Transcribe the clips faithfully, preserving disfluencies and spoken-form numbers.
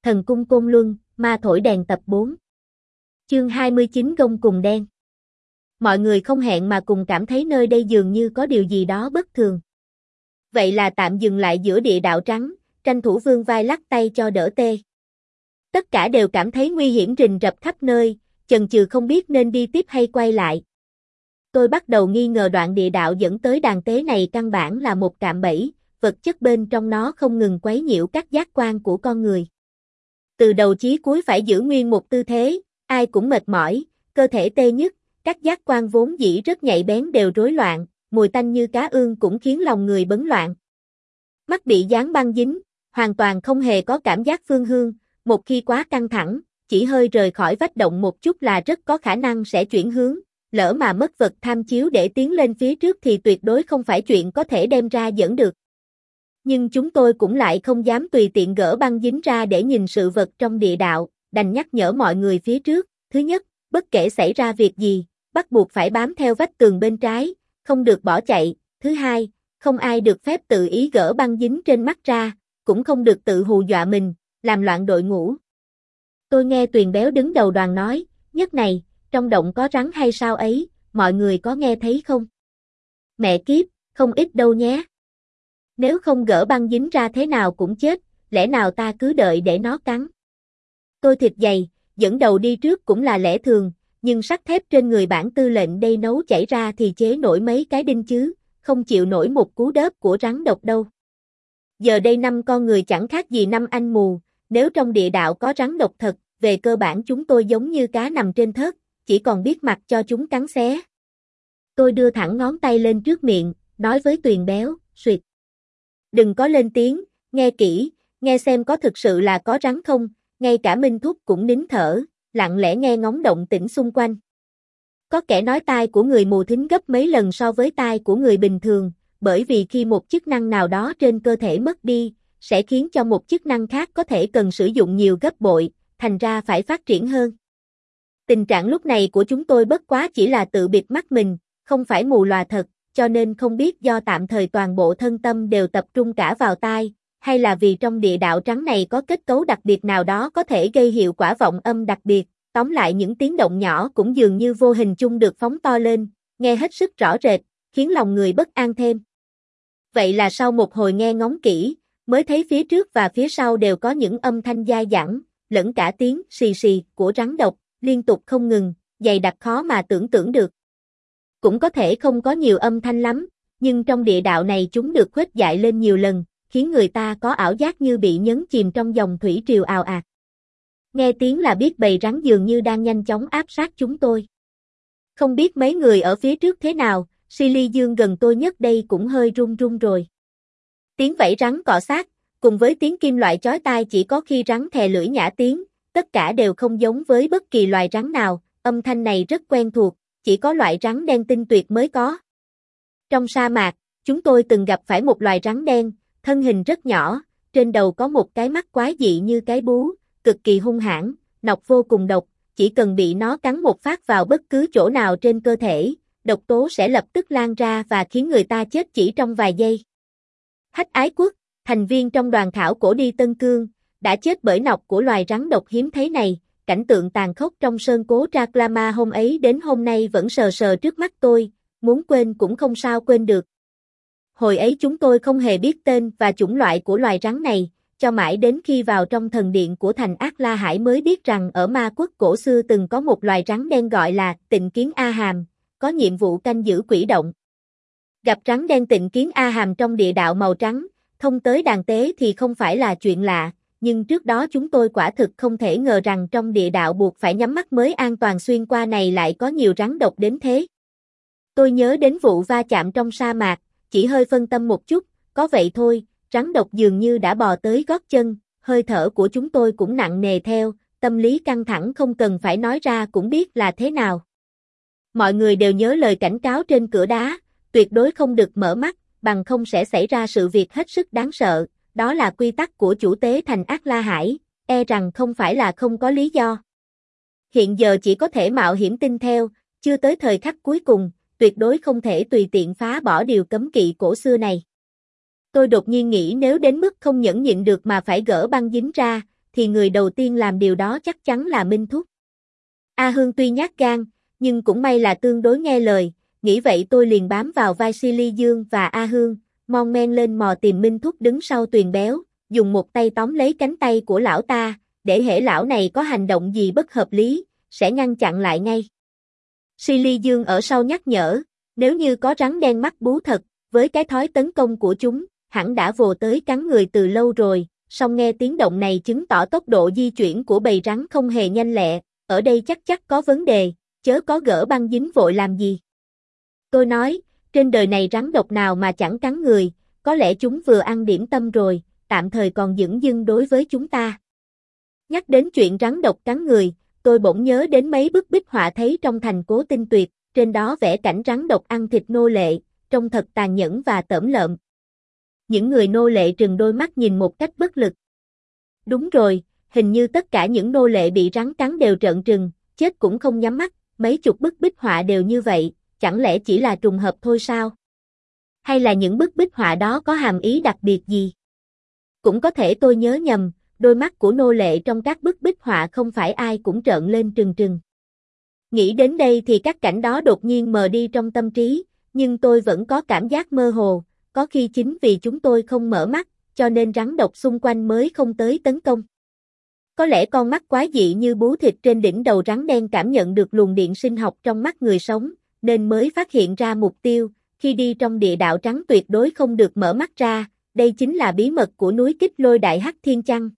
Thần cung Côn Luân, ma thổi đèn tập bốn. Chương hai mươi chín Gông cùng đen. Mọi người không hẹn mà cùng cảm thấy nơi đây dường như có điều gì đó bất thường. Vậy là tạm dừng lại giữa địa đạo trắng, tranh thủ vương vai lắc tay cho đỡ tê. Tất cả đều cảm thấy nguy hiểm rình rập khắp nơi, chần chừ không biết nên đi tiếp hay quay lại. Tôi bắt đầu nghi ngờ đoạn địa đạo dẫn tới đàn tế này căn bản là một cạm bẫy, vật chất bên trong nó không ngừng quấy nhiễu các giác quan của con người. Từ đầu chí cuối phải giữ nguyên một tư thế, ai cũng mệt mỏi, cơ thể tê nhức, các giác quan vốn dĩ rất nhạy bén đều rối loạn, mùi tanh như cá ương cũng khiến lòng người bấn loạn. Mắt bị dán băng dính, hoàn toàn không hề có cảm giác phương hướng, một khi quá căng thẳng, chỉ hơi rời khỏi vách động một chút là rất có khả năng sẽ chuyển hướng, lỡ mà mất vật tham chiếu để tiến lên phía trước thì tuyệt đối không phải chuyện có thể đem ra dẫn được. Nhưng chúng tôi cũng lại không dám tùy tiện gỡ băng dính ra để nhìn sự vật trong địa đạo, đành nhắc nhở mọi người phía trước. Thứ nhất, bất kể xảy ra việc gì, bắt buộc phải bám theo vách tường bên trái, không được bỏ chạy. Thứ hai, không ai được phép tự ý gỡ băng dính trên mắt ra, cũng không được tự hù dọa mình, làm loạn đội ngũ. Tôi nghe Tuyền Béo đứng đầu đoàn nói, nhất này, trong động có rắn hay sao ấy, mọi người có nghe thấy không? Mẹ kiếp, không ít đâu nhé. Nếu không gỡ băng dính ra thế nào cũng chết, lẽ nào ta cứ đợi để nó cắn? Tôi thịt dày, dẫn đầu đi trước cũng là lẽ thường, nhưng sắt thép trên người bản tư lệnh đây nấu chảy ra thì chế nổi mấy cái đinh chứ, không chịu nổi một cú đớp của rắn độc đâu. Giờ đây năm con người chẳng khác gì năm anh mù, nếu trong địa đạo có rắn độc thật, về cơ bản chúng tôi giống như cá nằm trên thớt, chỉ còn biết mặc cho chúng cắn xé. Tôi đưa thẳng ngón tay lên trước miệng, nói với Tuyền Béo, suyệt. Đừng có lên tiếng, nghe kỹ, nghe xem có thực sự là có rắn không, ngay cả Minh Thúc cũng nín thở, lặng lẽ nghe ngóng động tĩnh xung quanh. Có kẻ nói tai của người mù thính gấp mấy lần so với tai của người bình thường, bởi vì khi một chức năng nào đó trên cơ thể mất đi, sẽ khiến cho một chức năng khác có thể cần sử dụng nhiều gấp bội, thành ra phải phát triển hơn. Tình trạng lúc này của chúng tôi bất quá chỉ là tự bịt mắt mình, không phải mù lòa thật, cho nên không biết do tạm thời toàn bộ thân tâm đều tập trung cả vào tai, hay là vì trong địa đạo trắng này có kết cấu đặc biệt nào đó có thể gây hiệu quả vọng âm đặc biệt, tóm lại những tiếng động nhỏ cũng dường như vô hình chung được phóng to lên, nghe hết sức rõ rệt, khiến lòng người bất an thêm. Vậy là sau một hồi nghe ngóng kỹ, mới thấy phía trước và phía sau đều có những âm thanh dai dẳng, lẫn cả tiếng xì xì của rắn độc, liên tục không ngừng, dày đặc khó mà tưởng tượng được. Cũng có thể không có nhiều âm thanh lắm, nhưng trong địa đạo này chúng được khuếch đại lên nhiều lần, khiến người ta có ảo giác như bị nhấn chìm trong dòng thủy triều ào ạt. Nghe tiếng là biết bầy rắn dường như đang nhanh chóng áp sát chúng tôi. Không biết mấy người ở phía trước thế nào, Silly Dương gần tôi nhất đây cũng hơi run run rồi. Tiếng vẫy rắn cọ sát, cùng với tiếng kim loại chói tai chỉ có khi rắn thè lưỡi nhả tiếng, tất cả đều không giống với bất kỳ loài rắn nào, âm thanh này rất quen thuộc, chỉ có loại rắn đen tinh tuyệt mới có. Trong sa mạc, chúng tôi từng gặp phải một loài rắn đen, thân hình rất nhỏ, trên đầu có một cái mắt quái dị như cái bú, cực kỳ hung hãn, nọc vô cùng độc, chỉ cần bị nó cắn một phát vào bất cứ chỗ nào trên cơ thể, độc tố sẽ lập tức lan ra và khiến người ta chết chỉ trong vài giây. Hách Ái Quốc, thành viên trong đoàn khảo cổ đi Tân Cương, đã chết bởi nọc của loài rắn độc hiếm thấy này, cảnh tượng tàn khốc trong sơn cố Traklama hôm ấy đến hôm nay vẫn sờ sờ trước mắt tôi, muốn quên cũng không sao quên được. Hồi ấy chúng tôi không hề biết tên và chủng loại của loài rắn này, cho mãi đến khi vào trong thần điện của thành Ác La Hải mới biết rằng ở ma quốc cổ xưa từng có một loài rắn đen gọi là Tịnh Kiến A Hàm, có nhiệm vụ canh giữ quỷ động. Gặp rắn đen Tịnh Kiến A Hàm trong địa đạo màu trắng, thông tới đàn tế thì không phải là chuyện lạ, nhưng trước đó chúng tôi quả thực không thể ngờ rằng trong địa đạo buộc phải nhắm mắt mới an toàn xuyên qua này lại có nhiều rắn độc đến thế. Tôi nhớ đến vụ va chạm trong sa mạc, chỉ hơi phân tâm một chút, có vậy thôi, rắn độc dường như đã bò tới gót chân, hơi thở của chúng tôi cũng nặng nề theo, tâm lý căng thẳng không cần phải nói ra cũng biết là thế nào. Mọi người đều nhớ lời cảnh cáo trên cửa đá, tuyệt đối không được mở mắt, bằng không sẽ xảy ra sự việc hết sức đáng sợ, đó là quy tắc của chủ tế thành Ác La Hải, e rằng không phải là không có lý do. Hiện giờ chỉ có thể mạo hiểm tin theo, chưa tới thời khắc cuối cùng, tuyệt đối không thể tùy tiện phá bỏ điều cấm kỵ cổ xưa này. Tôi đột nhiên nghĩ nếu đến mức không nhẫn nhịn được mà phải gỡ băng dính ra, thì người đầu tiên làm điều đó chắc chắn là Minh Thúc. A Hương tuy nhát gan, nhưng cũng may là tương đối nghe lời, nghĩ vậy tôi liền bám vào vai Silly Dương và A Hương, mon men lên mò tìm Minh Thúc đứng sau Tuyền Béo, dùng một tay tóm lấy cánh tay của lão ta, để hễ lão này có hành động gì bất hợp lý, sẽ ngăn chặn lại ngay. Silly Dương ở sau nhắc nhở, nếu như có rắn đen mắt bú thật, với cái thói tấn công của chúng, hẳn đã vồ tới cắn người từ lâu rồi, song nghe tiếng động này chứng tỏ tốc độ di chuyển của bầy rắn không hề nhanh lẹ, ở đây chắc chắc có vấn đề, chớ có gỡ băng dính vội làm gì. Tôi nói, trên đời này rắn độc nào mà chẳng cắn người, có lẽ chúng vừa ăn điểm tâm rồi, tạm thời còn dửng dưng đối với chúng ta. Nhắc đến chuyện rắn độc cắn người, tôi bỗng nhớ đến mấy bức bích họa thấy trong thành Cố Tinh Tuyệt, trên đó vẽ cảnh rắn độc ăn thịt nô lệ, trông thật tàn nhẫn và tởm lợm. Những người nô lệ trừng đôi mắt nhìn một cách bất lực. Đúng rồi, hình như tất cả những nô lệ bị rắn cắn đều trợn trừng, chết cũng không nhắm mắt, mấy chục bức bích họa đều như vậy, chẳng lẽ chỉ là trùng hợp thôi sao? Hay là những bức bích họa đó có hàm ý đặc biệt gì? Cũng có thể tôi nhớ nhầm, đôi mắt của nô lệ trong các bức bích họa không phải ai cũng trợn lên trừng trừng. Nghĩ đến đây thì các cảnh đó đột nhiên mờ đi trong tâm trí, nhưng tôi vẫn có cảm giác mơ hồ, có khi chính vì chúng tôi không mở mắt, cho nên rắn độc xung quanh mới không tới tấn công. Có lẽ con mắt quái dị như bú thịt trên đỉnh đầu rắn đen cảm nhận được luồng điện sinh học trong mắt người sống, nên mới phát hiện ra mục tiêu, khi đi trong địa đạo trắng tuyệt đối không được mở mắt ra, đây chính là bí mật của núi Kích Lôi Đại Hắc Thiên Chăng.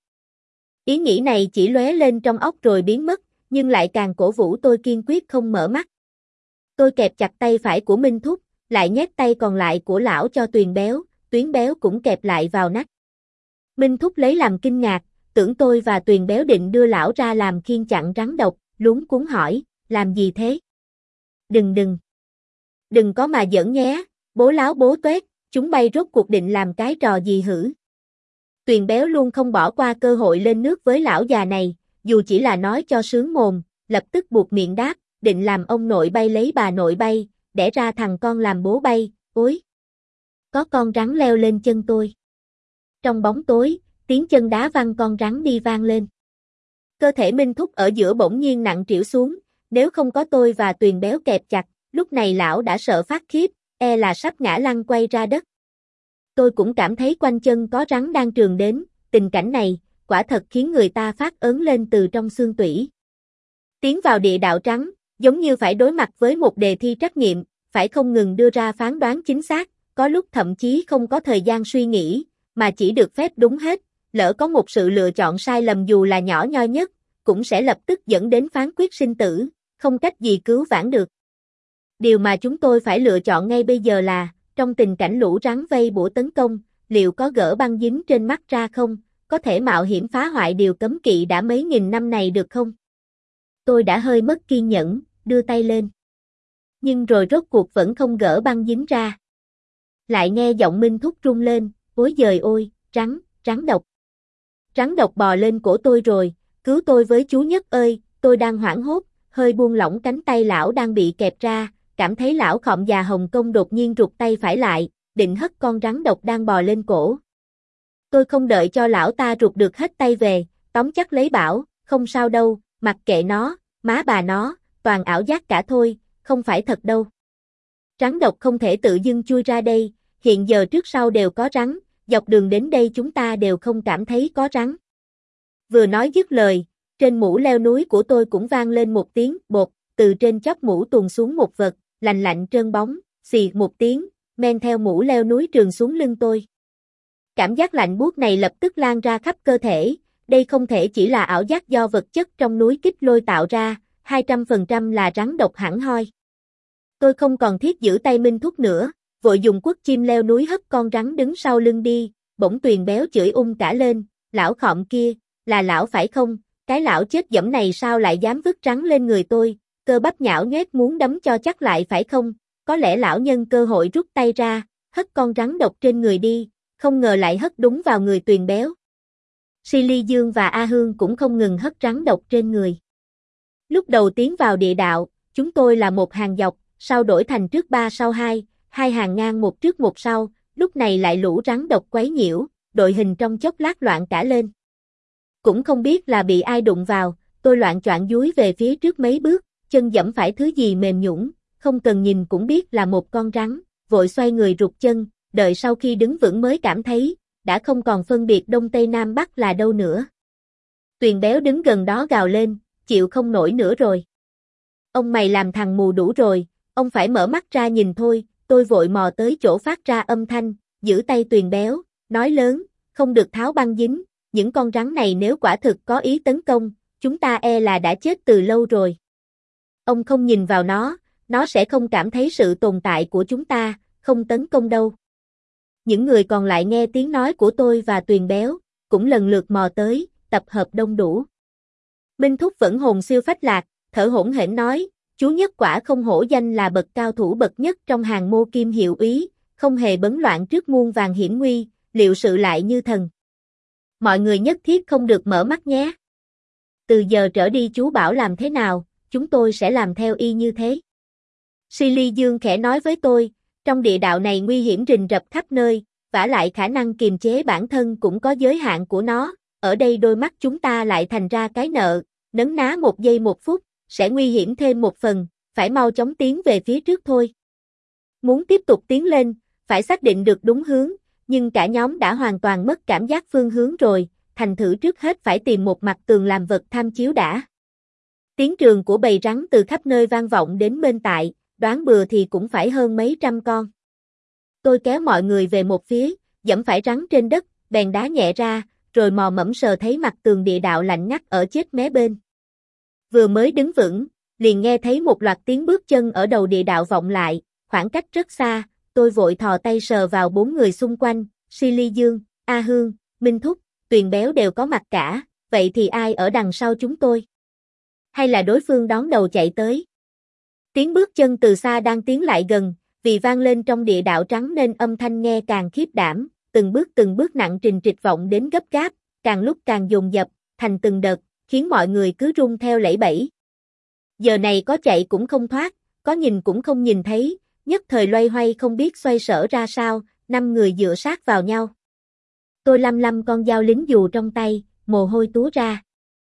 Ý nghĩ này chỉ lóe lên trong óc rồi biến mất, nhưng lại càng cổ vũ tôi kiên quyết không mở mắt. Tôi kẹp chặt tay phải của Minh Thúc, lại nhét tay còn lại của lão cho Tuyền Béo, Tuyến Béo cũng kẹp lại vào nách. Minh Thúc lấy làm kinh ngạc, tưởng tôi và Tuyền Béo định đưa lão ra làm khiên chặn rắn độc, luống cuống hỏi, làm gì thế? Đừng đừng. Đừng có mà giỡn nhé, bố láo bố tuét, chúng bay rốt cuộc định làm cái trò gì hử? Tuyền Béo luôn không bỏ qua cơ hội lên nước với lão già này, dù chỉ là nói cho sướng mồm, lập tức buộc miệng đáp, định làm ông nội bay lấy bà nội bay, đẻ ra thằng con làm bố bay, ối. Có con rắn leo lên chân tôi. Trong bóng tối, tiếng chân đá văng con rắn đi vang lên. Cơ thể Minh Thúc ở giữa bỗng nhiên nặng trĩu xuống, nếu không có tôi và Tuyền Béo kẹp chặt, lúc này lão đã sợ phát khiếp, e là sắp ngã lăn quay ra đất. Tôi cũng cảm thấy quanh chân có rắn đang trườn đến, tình cảnh này, quả thật khiến người ta phát ớn lên từ trong xương tủy. Tiến vào địa đạo trắng, giống như phải đối mặt với một đề thi trắc nghiệm, phải không ngừng đưa ra phán đoán chính xác, có lúc thậm chí không có thời gian suy nghĩ, mà chỉ được phép đúng hết, lỡ có một sự lựa chọn sai lầm dù là nhỏ nhoi nhất, cũng sẽ lập tức dẫn đến phán quyết sinh tử, không cách gì cứu vãn được. Điều mà chúng tôi phải lựa chọn ngay bây giờ là, trong tình cảnh lũ rắn vây bủa tấn công, liệu có gỡ băng dính trên mắt ra không, có thể mạo hiểm phá hoại điều cấm kỵ đã mấy nghìn năm này được không? Tôi đã hơi mất kiên nhẫn, đưa tay lên. Nhưng rồi rốt cuộc vẫn không gỡ băng dính ra. Lại nghe giọng Minh Thúc rung lên, ối giời ôi, rắn, rắn độc. Rắn độc bò lên cổ tôi rồi, cứu tôi với chú Nhất ơi, tôi đang hoảng hốt, hơi buông lỏng cánh tay lão đang bị kẹp ra, cảm thấy lão khọm già Hồng Kông đột nhiên rụt tay phải lại, định hất con rắn độc đang bò lên cổ. Tôi không đợi cho lão ta rụt được hết tay về, tóm chắc lấy bảo, không sao đâu, mặc kệ nó, má bà nó, toàn ảo giác cả thôi, không phải thật đâu. Rắn độc không thể tự dưng chui ra đây, hiện giờ trước sau đều có rắn, dọc đường đến đây chúng ta đều không cảm thấy có rắn. Vừa nói dứt lời, trên mũ leo núi của tôi cũng vang lên một tiếng bột, từ trên chóp mũ tuồn xuống một vật, lạnh lạnh trơn bóng, xì một tiếng, men theo mũ leo núi trườn xuống lưng tôi. Cảm giác lạnh buốt này lập tức lan ra khắp cơ thể, đây không thể chỉ là ảo giác do vật chất trong núi Kích Lôi tạo ra, hai trăm phần trăm là rắn độc hẳn hoi. Tôi không còn thiết giữ tay Minh Thúc nữa, vội dùng quất chim leo núi hất con rắn đứng sau lưng đi, bỗng Tuyền Béo chửi ung cả lên, lão khọm kia, là lão phải không, cái lão chết dẫm này sao lại dám vứt rắn lên người tôi, cơ bắp nhão nhoét muốn đấm cho chắc lại phải không, có lẽ lão nhân cơ hội rút tay ra, hất con rắn độc trên người đi, không ngờ lại hất đúng vào người Tuyền Béo. Silly Dương và A Hương cũng không ngừng hất rắn độc trên người. Lúc đầu tiến vào địa đạo, chúng tôi là một hàng dọc, sau đổi thành trước ba sau hai, hai hàng ngang một trước một sau, lúc này lại lũ rắn độc quấy nhiễu, đội hình trong chốc lát loạn cả lên. Cũng không biết là bị ai đụng vào, tôi loạng choạng dúi về phía trước mấy bước, chân giẫm phải thứ gì mềm nhũn, không cần nhìn cũng biết là một con rắn, vội xoay người rụt chân, đợi sau khi đứng vững mới cảm thấy, đã không còn phân biệt đông tây nam bắc là đâu nữa. Tuyền béo đứng gần đó gào lên, chịu không nổi nữa rồi. Ông mày làm thằng mù đủ rồi, ông phải mở mắt ra nhìn thôi, tôi vội mò tới chỗ phát ra âm thanh, giữ tay Tuyền béo, nói lớn, không được tháo băng dính, những con rắn này nếu quả thực có ý tấn công, chúng ta e là đã chết từ lâu rồi. Ông không nhìn vào nó, nó sẽ không cảm thấy sự tồn tại của chúng ta, không tấn công đâu. Những người còn lại nghe tiếng nói của tôi và Tuyền béo, cũng lần lượt mò tới, tập hợp đông đủ. Minh Thúc vẫn hồn siêu phách lạc, thở hổn hển nói, chú Nhất quả không hổ danh là bậc cao thủ bậc nhất trong hàng mô kim hiệu úy, không hề bấn loạn trước muôn vàn hiểm nguy, liệu sự lại như thần. Mọi người nhất thiết không được mở mắt nhé. Từ giờ trở đi chú bảo làm thế nào, chúng tôi sẽ làm theo y như thế. Silly Dương khẽ nói với tôi, trong địa đạo này nguy hiểm rình rập khắp nơi, vả lại khả năng kiềm chế bản thân cũng có giới hạn của nó, ở đây đôi mắt chúng ta lại thành ra cái nợ, nấn ná một giây một phút, sẽ nguy hiểm thêm một phần, phải mau chóng tiến về phía trước thôi. Muốn tiếp tục tiến lên, phải xác định được đúng hướng, nhưng cả nhóm đã hoàn toàn mất cảm giác phương hướng rồi, thành thử trước hết phải tìm một mặt tường làm vật tham chiếu đã. Tiếng trường của bầy rắn từ khắp nơi vang vọng đến bên tại, đoán bừa thì cũng phải hơn mấy trăm con. Tôi kéo mọi người về một phía, giẫm phải rắn trên đất, bèn đá nhẹ ra, rồi mò mẫm sờ thấy mặt tường địa đạo lạnh ngắt ở chết mé bên. Vừa mới đứng vững, liền nghe thấy một loạt tiếng bước chân ở đầu địa đạo vọng lại, khoảng cách rất xa, tôi vội thò tay sờ vào bốn người xung quanh, Silly Dương, A Hương, Minh Thúc, Tuyền béo đều có mặt cả, vậy thì ai ở đằng sau chúng tôi? Hay là đối phương đón đầu chạy tới? Tiếng bước chân từ xa đang tiến lại gần, vì vang lên trong địa đạo trắng nên âm thanh nghe càng khiếp đảm, từng bước từng bước nặng trình trịch vọng đến gấp gáp, càng lúc càng dồn dập, thành từng đợt, khiến mọi người cứ run theo lẫy bẫy. Giờ này có chạy cũng không thoát, có nhìn cũng không nhìn thấy, nhất thời loay hoay không biết xoay sở ra sao, năm người dựa sát vào nhau. Tôi lăm lăm con dao lính dù trong tay, mồ hôi túa ra.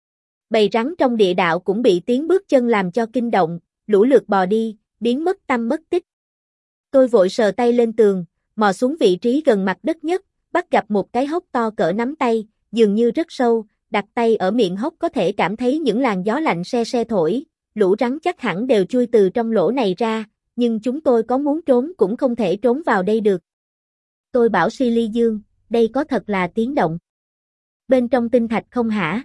Bầy rắn trong địa đạo cũng bị tiếng bước chân làm cho kinh động, lũ lượt bò đi, biến mất tăm mất tích. Tôi vội sờ tay lên tường, mò xuống vị trí gần mặt đất nhất, bắt gặp một cái hốc to cỡ nắm tay, dường như rất sâu, đặt tay ở miệng hốc có thể cảm thấy những làn gió lạnh se se thổi, lũ rắn chắc hẳn đều chui từ trong lỗ này ra, nhưng chúng tôi có muốn trốn cũng không thể trốn vào đây được. Tôi bảo Silly Dương, đây có thật là tiếng động. Bên trong tinh thạch không hả?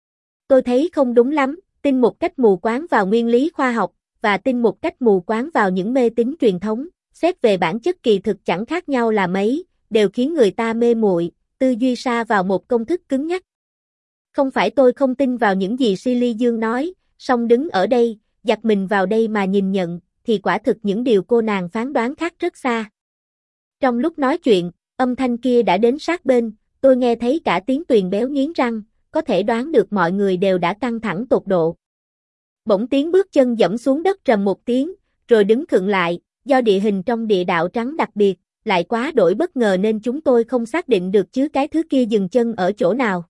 Tôi thấy không đúng lắm, tin một cách mù quáng vào nguyên lý khoa học, và tin một cách mù quáng vào những mê tín truyền thống, xét về bản chất kỳ thực chẳng khác nhau là mấy, đều khiến người ta mê muội, tư duy sa vào một công thức cứng nhắc. Không phải tôi không tin vào những gì Silly Dương nói, song đứng ở đây, giặt mình vào đây mà nhìn nhận, thì quả thực những điều cô nàng phán đoán khác rất xa. Trong lúc nói chuyện, âm thanh kia đã đến sát bên, tôi nghe thấy cả tiếng Tuyền béo nghiến răng, có thể đoán được mọi người đều đã căng thẳng tột độ. Bỗng tiếng bước chân dẫm xuống đất trầm một tiếng, rồi đứng khựng lại, do địa hình trong địa đạo trắng đặc biệt, lại quá đổi bất ngờ nên chúng tôi không xác định được chứ cái thứ kia dừng chân ở chỗ nào.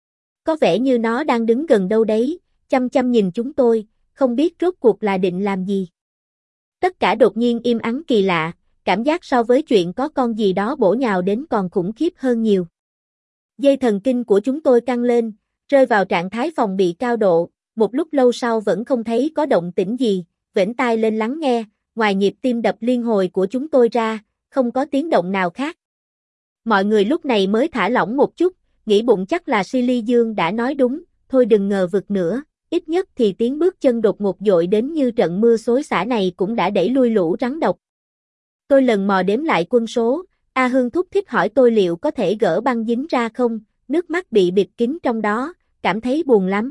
Có vẻ như nó đang đứng gần đâu đấy, chăm chăm nhìn chúng tôi, không biết rốt cuộc là định làm gì. Tất cả đột nhiên im ắng kỳ lạ, cảm giác so với chuyện có con gì đó bổ nhào đến còn khủng khiếp hơn nhiều. Dây thần kinh của chúng tôi căng lên, rơi vào trạng thái phòng bị cao độ, một lúc lâu sau vẫn không thấy có động tĩnh gì, vểnh tai lên lắng nghe, ngoài nhịp tim đập liên hồi của chúng tôi ra, không có tiếng động nào khác. Mọi người lúc này mới thả lỏng một chút, nghĩ bụng chắc là Silly Dương đã nói đúng, thôi đừng ngờ vực nữa, ít nhất thì tiếng bước chân đột ngột dội đến như trận mưa xối xả này cũng đã đẩy lui lũ rắn độc. Tôi lần mò đếm lại quân số, A Hương thúc thích hỏi tôi liệu có thể gỡ băng dính ra không, nước mắt bị bịt kín trong đó, cảm thấy buồn lắm.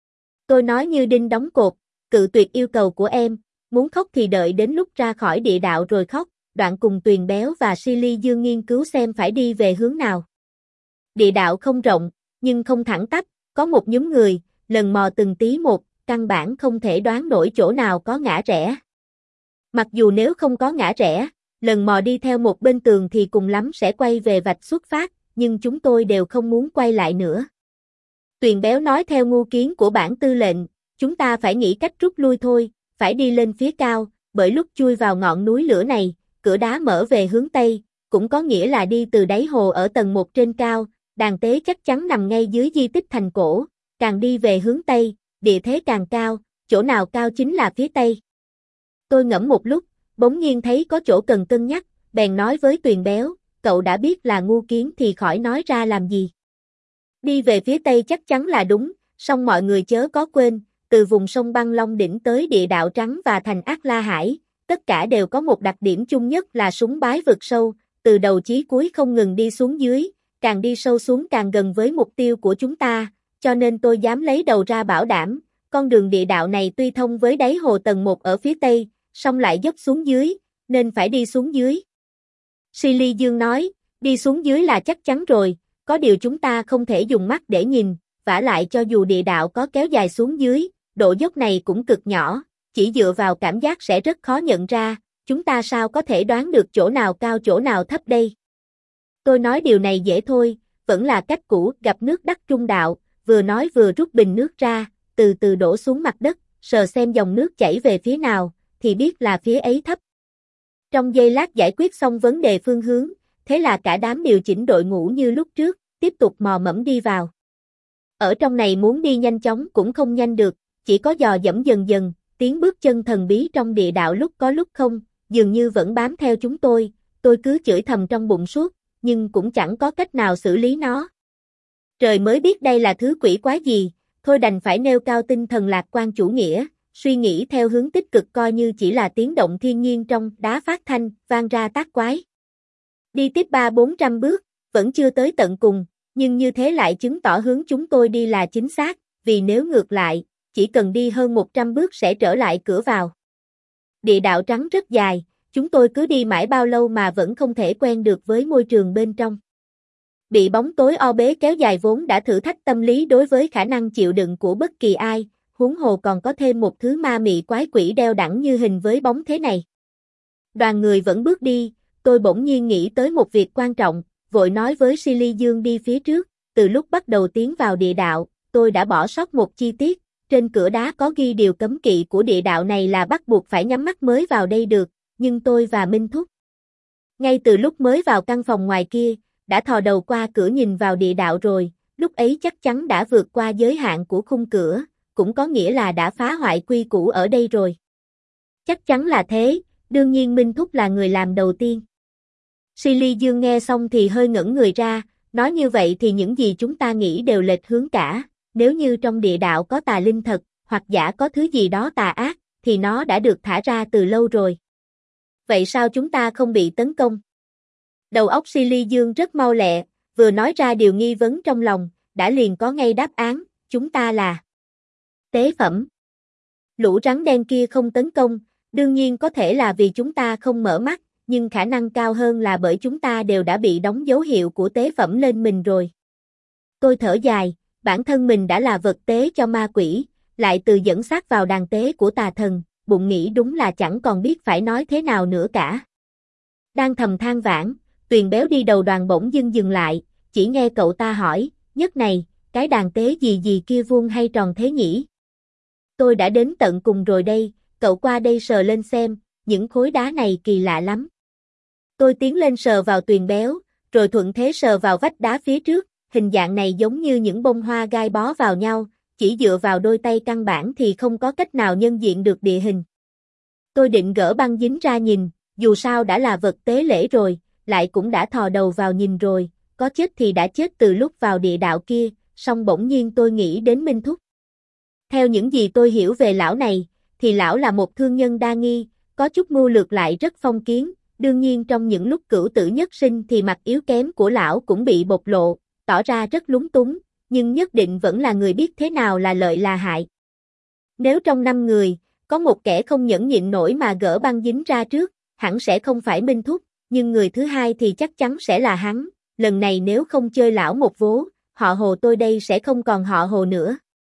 Tôi nói như đinh đóng cột, cự tuyệt yêu cầu của em, muốn khóc thì đợi đến lúc ra khỏi địa đạo rồi khóc, đoạn cùng Tuyền béo và Silly Dương nghiên cứu xem phải đi về hướng nào. Địa đạo không rộng, nhưng không thẳng tắp, có một nhóm người, lần mò từng tí một, căn bản không thể đoán nổi chỗ nào có ngã rẽ. Mặc dù nếu không có ngã rẽ, lần mò đi theo một bên tường thì cùng lắm sẽ quay về vạch xuất phát, nhưng chúng tôi đều không muốn quay lại nữa. Tuyền béo nói theo ngu kiến của bản tư lệnh, chúng ta phải nghĩ cách rút lui thôi, phải đi lên phía cao, bởi lúc chui vào ngọn núi lửa này, cửa đá mở về hướng Tây, cũng có nghĩa là đi từ đáy hồ ở tầng một trên cao, đàn tế chắc chắn nằm ngay dưới di tích thành cổ, càng đi về hướng Tây, địa thế càng cao, chỗ nào cao chính là phía Tây. Tôi ngẫm một lúc, bỗng nhiên thấy có chỗ cần cân nhắc, bèn nói với Tuyền béo, cậu đã biết là ngu kiến thì khỏi nói ra làm gì. Đi về phía Tây chắc chắn là đúng, song mọi người chớ có quên, từ vùng sông Băng Long Đỉnh tới địa đạo trắng và thành Ác La Hải, tất cả đều có một đặc điểm chung nhất là súng bái vực sâu, từ đầu chí cuối không ngừng đi xuống dưới, càng đi sâu xuống càng gần với mục tiêu của chúng ta, cho nên tôi dám lấy đầu ra bảo đảm, con đường địa đạo này tuy thông với đáy hồ tầng một ở phía Tây, song lại dốc xuống dưới, nên phải đi xuống dưới. Silly Dương nói, đi xuống dưới là chắc chắn rồi, có điều chúng ta không thể dùng mắt để nhìn, vả lại cho dù địa đạo có kéo dài xuống dưới, độ dốc này cũng cực nhỏ, chỉ dựa vào cảm giác sẽ rất khó nhận ra, chúng ta sao có thể đoán được chỗ nào cao chỗ nào thấp đây. Tôi nói điều này dễ thôi, vẫn là cách cũ, gặp nước đắc trung đạo, vừa nói vừa rút bình nước ra, từ từ đổ xuống mặt đất, sờ xem dòng nước chảy về phía nào, thì biết là phía ấy thấp. Trong giây lát giải quyết xong vấn đề phương hướng, thế là cả đám điều chỉnh đội ngũ như lúc trước, tiếp tục mò mẫm đi vào. Ở trong này muốn đi nhanh chóng cũng không nhanh được, chỉ có dò dẫm dần dần, tiếng bước chân thần bí trong địa đạo lúc có lúc không, dường như vẫn bám theo chúng tôi, tôi cứ chửi thầm trong bụng suốt, nhưng cũng chẳng có cách nào xử lý nó. Trời mới biết đây là thứ quỷ quái gì, thôi đành phải nêu cao tinh thần lạc quan chủ nghĩa, suy nghĩ theo hướng tích cực coi như chỉ là tiếng động thiên nhiên trong đá phát thanh, vang ra tác quái. Đi tiếp ba bốn trăm bước, vẫn chưa tới tận cùng, nhưng như thế lại chứng tỏ hướng chúng tôi đi là chính xác, vì nếu ngược lại, chỉ cần đi hơn một trăm bước sẽ trở lại cửa vào. Địa đạo trắng rất dài, chúng tôi cứ đi mãi bao lâu mà vẫn không thể quen được với môi trường bên trong. Bị bóng tối o bế kéo dài vốn đã thử thách tâm lý đối với khả năng chịu đựng của bất kỳ ai, huống hồ còn có thêm một thứ ma mị quái quỷ đeo đẳng như hình với bóng thế này. Đoàn người vẫn bước đi, tôi bỗng nhiên nghĩ tới một việc quan trọng, vội nói với Silly Dương đi phía trước, từ lúc bắt đầu tiến vào địa đạo, tôi đã bỏ sót một chi tiết, trên cửa đá có ghi điều cấm kỵ của địa đạo này là bắt buộc phải nhắm mắt mới vào đây được, nhưng tôi và Minh Thúc, ngay từ lúc mới vào căn phòng ngoài kia, đã thò đầu qua cửa nhìn vào địa đạo rồi, lúc ấy chắc chắn đã vượt qua giới hạn của khung cửa, cũng có nghĩa là đã phá hoại quy củ ở đây rồi. Chắc chắn là thế, đương nhiên Minh Thúc là người làm đầu tiên. Silly Dương nghe xong thì hơi ngẩn người ra, nói như vậy thì những gì chúng ta nghĩ đều lệch hướng cả, nếu như trong địa đạo có tà linh thật, hoặc giả có thứ gì đó tà ác, thì nó đã được thả ra từ lâu rồi. Vậy sao chúng ta không bị tấn công? Đầu óc Silly Dương rất mau lẹ, vừa nói ra điều nghi vấn trong lòng, đã liền có ngay đáp án, chúng ta là tế phẩm. Lũ rắn đen kia không tấn công, đương nhiên có thể là vì chúng ta không mở mắt, nhưng khả năng cao hơn là bởi chúng ta đều đã bị đóng dấu hiệu của tế phẩm lên mình rồi. Tôi thở dài, bản thân mình đã là vật tế cho ma quỷ, lại từ dẫn xác vào đàn tế của tà thần, bụng nghĩ đúng là chẳng còn biết phải nói thế nào nữa cả. Đang thầm than vãn, Tuyền béo đi đầu đoàn bỗng dưng dừng lại, chỉ nghe cậu ta hỏi, nhất này, cái đàn tế gì gì kia vuông hay tròn thế nhỉ? Tôi đã đến tận cùng rồi đây, cậu qua đây sờ lên xem, những khối đá này kỳ lạ lắm. Tôi tiến lên sờ vào Tuyền béo, rồi thuận thế sờ vào vách đá phía trước, hình dạng này giống như những bông hoa gai bó vào nhau, chỉ dựa vào đôi tay căn bản thì không có cách nào nhân diện được địa hình. Tôi định gỡ băng dính ra nhìn, dù sao đã là vật tế lễ rồi, lại cũng đã thò đầu vào nhìn rồi, có chết thì đã chết từ lúc vào địa đạo kia, song bỗng nhiên tôi nghĩ đến Minh Thúc. Theo những gì tôi hiểu về lão này, thì lão là một thương nhân đa nghi, có chút mưu lược lại rất phong kiến, đương nhiên trong những lúc cửu tử nhất sinh thì mặt yếu kém của lão cũng bị bộc lộ, tỏ ra rất lúng túng, nhưng nhất định vẫn là người biết thế nào là lợi là hại. Nếu trong năm người, có một kẻ không nhẫn nhịn nổi mà gỡ băng dính ra trước, hẳn sẽ không phải Minh Thúc, nhưng người thứ hai thì chắc chắn sẽ là hắn, lần này nếu không chơi lão một vố, họ Hồ tôi đây sẽ không còn họ Hồ nữa.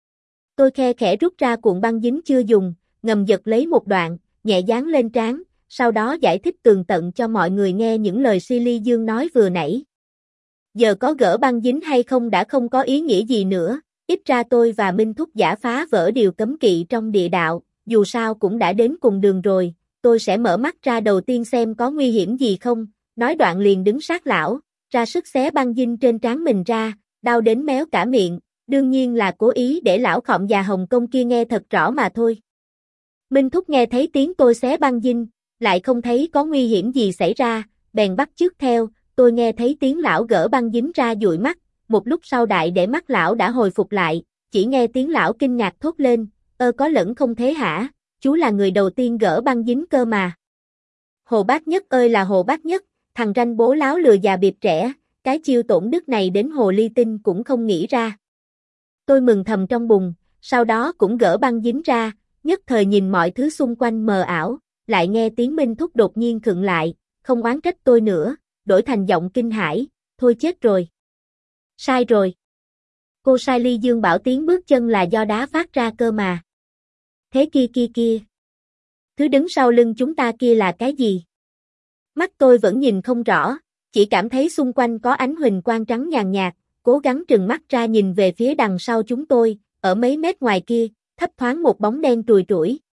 Tôi khe khẽ rút ra cuộn băng dính chưa dùng, ngầm giật lấy một đoạn, nhẹ dán lên trán, sau đó giải thích tường tận cho mọi người nghe những lời Silly Dương nói vừa nãy. Giờ có gỡ băng dính hay không đã không có ý nghĩa gì nữa, Ít ra tôi và Minh Thúc giả phá vỡ điều cấm kỵ trong địa đạo, dù sao cũng đã đến cùng đường rồi, tôi sẽ mở mắt ra đầu tiên xem có nguy hiểm gì không, nói đoạn liền đứng sát lão, ra sức xé băng dinh trên trán mình ra, đau đến méo cả miệng, đương nhiên là cố ý để lão khọm già Hồng Kông kia nghe thật rõ mà thôi. Minh Thúc nghe thấy tiếng tôi xé băng dinh, lại không thấy có nguy hiểm gì xảy ra, bèn bắt chước theo, tôi nghe thấy tiếng lão gỡ băng dính ra dụi mắt, một lúc sau đại để mắt lão đã hồi phục lại, chỉ nghe tiếng lão kinh ngạc thốt lên, ơ có lẫn không thế hả, chú là người đầu tiên gỡ băng dính cơ mà. Hồ Bác Nhất ơi là Hồ Bác Nhất, thằng ranh bố láo lừa già bịp trẻ, cái chiêu tổn đức này đến Hồ Ly Tinh cũng không nghĩ ra. Tôi mừng thầm trong bụng, sau đó cũng gỡ băng dính ra, nhất thời nhìn mọi thứ xung quanh mờ ảo, lại nghe tiếng Minh Thúc đột nhiên khựng lại, không oán trách tôi nữa, đổi thành giọng kinh hãi, thôi chết rồi. Sai rồi. Cô sai Ly Dương bảo tiếng bước chân là do đá phát ra cơ mà. Thế kia kia kia. Thứ đứng sau lưng chúng ta kia là cái gì? Mắt tôi vẫn nhìn không rõ, chỉ cảm thấy xung quanh có ánh huỳnh quang trắng nhàn nhạt, cố gắng trừng mắt ra nhìn về phía đằng sau chúng tôi, ở mấy mét ngoài kia, thấp thoáng một bóng đen trùi trũi,